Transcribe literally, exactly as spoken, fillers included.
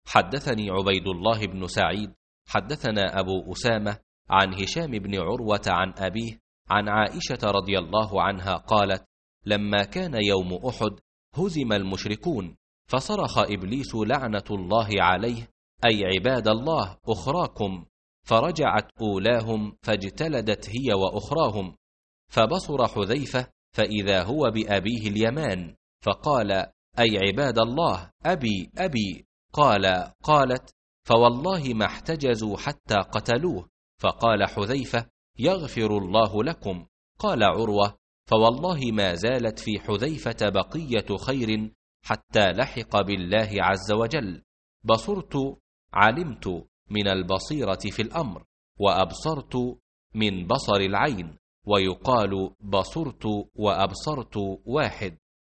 حدثني عبيد الله بن سعيد حدثنا أبو أسامة عن هشام بن عروة عن أبيه عن عائشة رضي الله عنها قالت: لما كان يوم أحد هزم المشركون، فصرخ إبليس لعنة الله عليه: أي عباد الله أخراكم، فرجعت أولاهم فاجتلدت هي وأخراهم، فبصر حذيفة فإذا هو بأبيه اليمان، فقال: أي عباد الله أبي أبي. قال قالت: فوالله ما احتجزوا حتى قتلوه. فقال حذيفة: يغفر الله لكم. قال عروة: فوالله ما زالت في حذيفة بقية خير حتى لحق بالله عز وجل. بصرت علمت من البصيرة في الأمر، وأبصرت من بصر العين، ويقال بصرت وأبصرت واحد.